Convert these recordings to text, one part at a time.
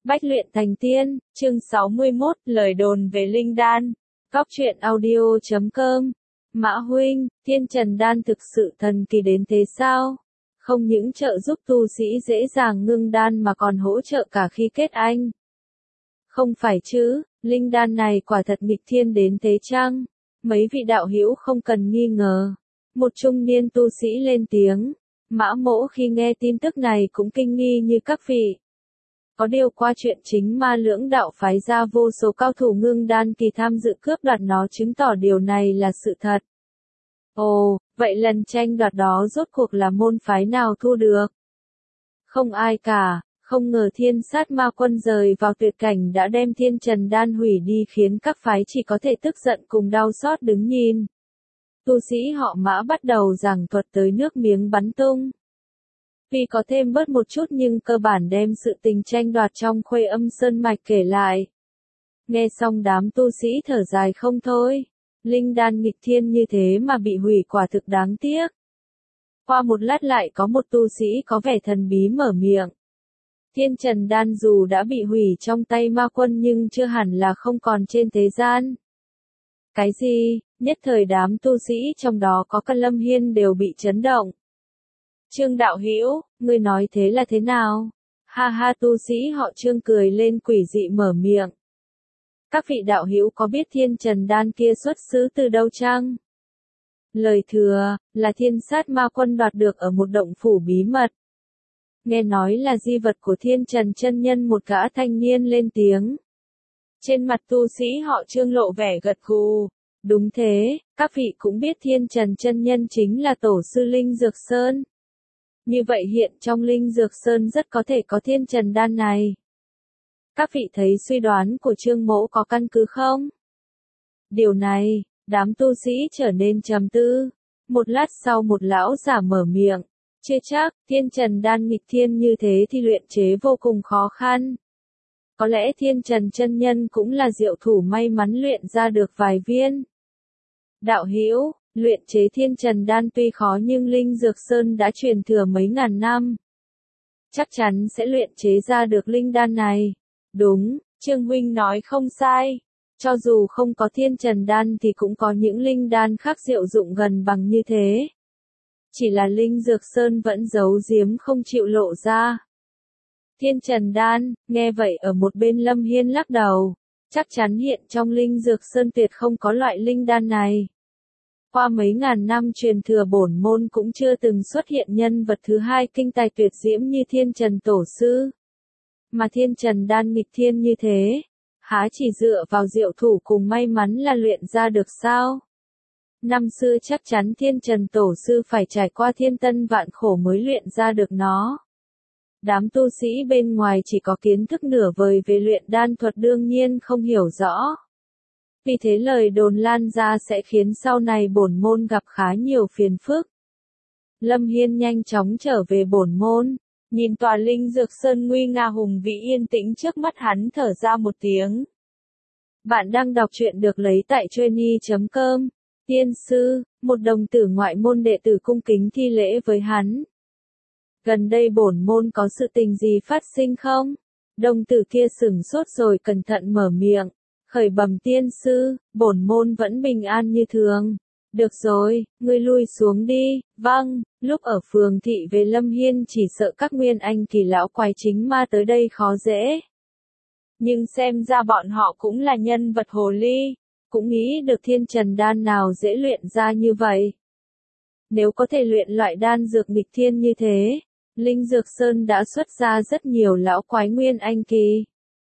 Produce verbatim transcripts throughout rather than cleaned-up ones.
Bách luyện thành tiên, chương sáu mươi mốt, lời đồn về linh đan. Góc truyện audio chấm com. Mã huynh, Thiên Trần đan thực sự thần kỳ đến thế sao? Không những trợ giúp tu sĩ dễ dàng ngưng đan mà còn hỗ trợ cả khi kết anh. Không phải chứ, linh đan này quả thật nghịch thiên đến thế chăng? Mấy vị đạo hữu không cần nghi ngờ. Một trung niên tu sĩ lên tiếng. Mã Mỗ khi nghe tin tức này cũng kinh nghi như các vị. Có điều qua chuyện chính ma lưỡng đạo phái ra vô số cao thủ ngưng đan kỳ tham dự cướp đoạt nó chứng tỏ điều này là sự thật. Ồ, vậy lần tranh đoạt đó rốt cuộc là môn phái nào thu được? Không ai cả, không ngờ Thiên Sát Ma Quân rời vào tuyệt cảnh đã đem Thiên Trần đan hủy đi khiến các phái chỉ có thể tức giận cùng đau xót đứng nhìn. Tu sĩ họ Mã bắt đầu giảng thuật tới nước miếng bắn tung. Tuy có thêm bớt một chút nhưng cơ bản đem sự tình tranh đoạt trong Khuê Âm Sơn Mạch kể lại. Nghe xong đám tu sĩ thở dài không thôi. Linh đan nghịch thiên như thế mà bị hủy quả thực đáng tiếc. Qua một lát lại có một tu sĩ có vẻ thần bí mở miệng. Thiên Trần đan dù đã bị hủy trong tay ma quân nhưng chưa hẳn là không còn trên thế gian. Cái gì? Nhất thời đám tu sĩ trong đó có cả Lâm Hiên đều bị chấn động. Trương đạo hữu, ngươi nói thế là thế nào? Ha ha, tu sĩ họ Trương cười lên quỷ dị mở miệng. Các vị đạo hữu có biết Thiên Trần đan kia xuất xứ từ đâu chăng? Lời thừa, là Thiên Sát Ma Quân đoạt được ở một động phủ bí mật. Nghe nói là di vật của Thiên Trần chân nhân, một gã thanh niên lên tiếng. Trên mặt tu sĩ họ Trương lộ vẻ gật gù. Đúng thế, các vị cũng biết Thiên Trần chân nhân chính là tổ sư Linh Dược Sơn. Như vậy hiện trong Linh Dược Sơn rất có thể có Thiên Trần đan này. Các vị thấy suy đoán của Trương Mỗ có căn cứ không? Điều này, đám tu sĩ trở nên trầm tư. Một lát sau một lão giả mở miệng. Chưa chắc, Thiên Trần đan nghịch thiên như thế thì luyện chế vô cùng khó khăn. Có lẽ Thiên Trần chân nhân cũng là diệu thủ may mắn luyện ra được vài viên. Đạo hữu, luyện chế Thiên Trần đan tuy khó nhưng Linh Dược Sơn đã truyền thừa mấy ngàn năm. Chắc chắn sẽ luyện chế ra được linh đan này. Đúng, Trương huynh nói không sai. Cho dù không có Thiên Trần đan thì cũng có những linh đan khác diệu dụng gần bằng như thế. Chỉ là Linh Dược Sơn vẫn giấu giếm không chịu lộ ra. Thiên Trần đan, nghe vậy ở một bên Lâm Hiên lắc đầu. Chắc chắn hiện trong Linh Dược Sơn tuyệt không có loại linh đan này. Qua mấy ngàn năm truyền thừa bổn môn cũng chưa từng xuất hiện nhân vật thứ hai kinh tài tuyệt diễm như Thiên Trần Tổ Sư. Mà Thiên Trần đan nghịch thiên như thế, há chỉ dựa vào diệu thủ cùng may mắn là luyện ra được sao? Năm xưa chắc chắn Thiên Trần Tổ Sư phải trải qua thiên tân vạn khổ mới luyện ra được nó. Đám tu sĩ bên ngoài chỉ có kiến thức nửa vời về luyện đan thuật đương nhiên không hiểu rõ. Vì thế lời đồn lan ra sẽ khiến sau này bổn môn gặp khá nhiều phiền phức. Lâm Hiên nhanh chóng trở về bổn môn, nhìn tòa Linh Dược Sơn nguy nga hùng vĩ yên tĩnh trước mắt hắn thở ra một tiếng. Bạn đang đọc truyện được lấy tại Trainy chấm com. Tiên sư, một đồng tử ngoại môn đệ tử cung kính thi lễ với hắn. Gần đây bổn môn có sự tình gì phát sinh không? Đồng tử kia sửng sốt rồi cẩn thận mở miệng. Khởi bẩm tiên sư, bổn môn vẫn bình an như thường. Được rồi, ngươi lui xuống đi. Vâng, lúc ở phường thị về Lâm Hiên chỉ sợ các nguyên anh kỳ lão quái chính ma tới đây khó dễ. Nhưng xem ra bọn họ cũng là nhân vật hồ ly, cũng nghĩ được Thiên Trần đan nào dễ luyện ra như vậy. Nếu có thể luyện loại đan dược nghịch thiên như thế, Linh Dược Sơn đã xuất ra rất nhiều lão quái nguyên anh kỳ.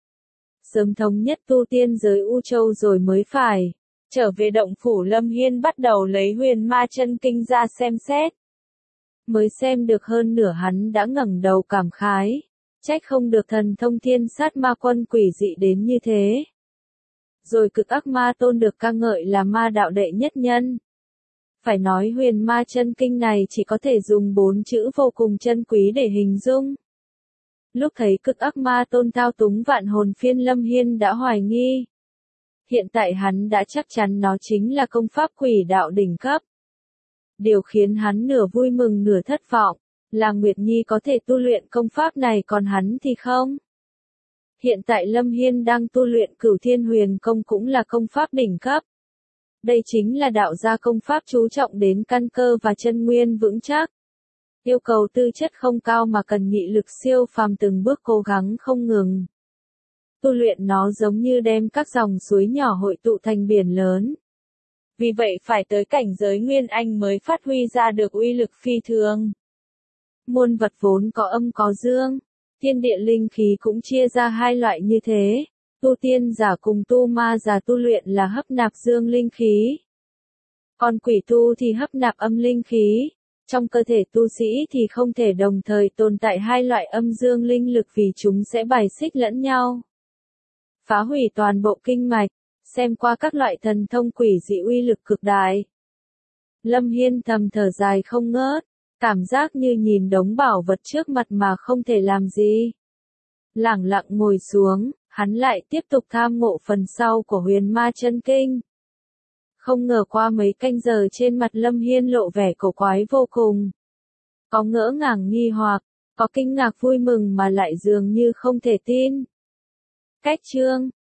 Sớm thống nhất tu tiên giới U Châu rồi mới phải. Trở về động phủ Lâm Hiên bắt đầu lấy Huyền Ma Chân Kinh ra xem xét. Mới xem được hơn nửa hắn đã ngẩng đầu cảm khái. Trách không được thần thông Thiên Sát Ma Quân quỷ dị đến như thế. Rồi Cực Ác Ma Tôn được ca ngợi là ma đạo đệ nhất nhân. Phải nói Huyền Ma Chân Kinh này chỉ có thể dùng bốn chữ vô cùng chân quý để hình dung. Lúc thấy Cực Ác Ma Tôn thao túng vạn hồn phiên, Lâm Hiên đã hoài nghi. Hiện tại hắn đã chắc chắn nó chính là công pháp quỷ đạo đỉnh cấp. Điều khiến hắn nửa vui mừng nửa thất vọng, là Nguyệt Nhi có thể tu luyện công pháp này còn hắn thì không. Hiện tại Lâm Hiên đang tu luyện Cửu Thiên Huyền Công cũng là công pháp đỉnh cấp. Đây chính là đạo gia công pháp chú trọng đến căn cơ và chân nguyên vững chắc. Yêu cầu tư chất không cao mà cần nghị lực siêu phàm từng bước cố gắng không ngừng. Tu luyện nó giống như đem các dòng suối nhỏ hội tụ thành biển lớn. Vì vậy phải tới cảnh giới Nguyên Anh mới phát huy ra được uy lực phi thường. Muôn vật vốn có âm có dương, thiên địa linh khí cũng chia ra hai loại như thế. Tu tiên giả cùng tu ma giả tu luyện là hấp nạp dương linh khí. Còn quỷ tu thì hấp nạp âm linh khí. Trong cơ thể tu sĩ thì không thể đồng thời tồn tại hai loại âm dương linh lực vì chúng sẽ bài xích lẫn nhau. Phá hủy toàn bộ kinh mạch, xem qua các loại thần thông quỷ dị uy lực cực đại. Lâm Hiên thầm thở dài không ngớt, cảm giác như nhìn đống bảo vật trước mặt mà không thể làm gì. Lẳng lặng ngồi xuống, hắn lại tiếp tục tham ngộ phần sau của Huyền Ma Chân Kinh. Không ngờ qua mấy canh giờ trên mặt Lâm Hiên lộ vẻ cổ quái vô cùng. Có ngỡ ngàng nghi hoặc, có kinh ngạc vui mừng mà lại dường như không thể tin. Cách chương